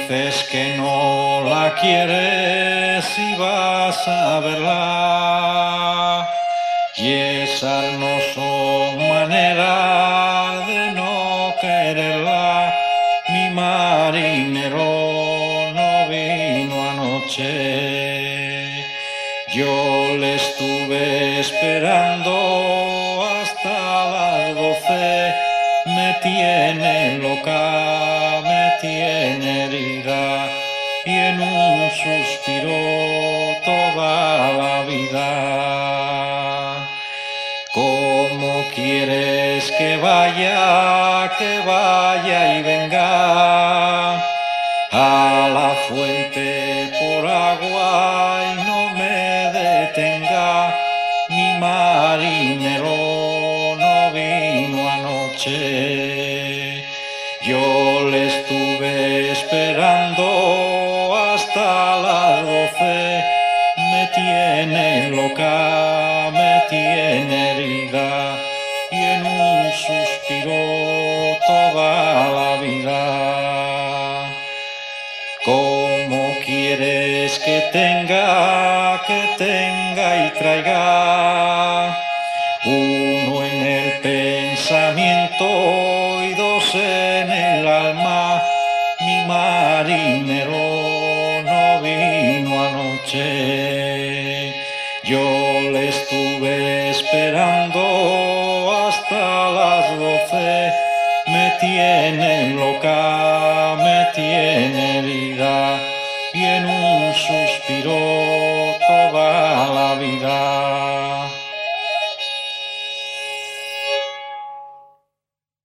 dices que no la quieres y vas a verla, y esas no son maneras de no quererla. Mi marinero no vino anoche, yo le estuve esperando hasta las 12. Me tiene loca, me tiene herida, y en un suspiro toda la vida. ¿Cómo quieres que vaya y venga a la fuente por agua y no me detenga? Mi marinero no vino anoche, yo le estuve esperando hasta las 12. Me tiene loca, me tiene herida, y en un suspiro toda la vida. ¿Cómo quieres que tenga y traiga? Uno en el pensamiento y dos en el alma. Mi marinero no vino anoche, yo le estuve esperando hasta las 12. Me tiene loca, me tiene herida, y en un suspiro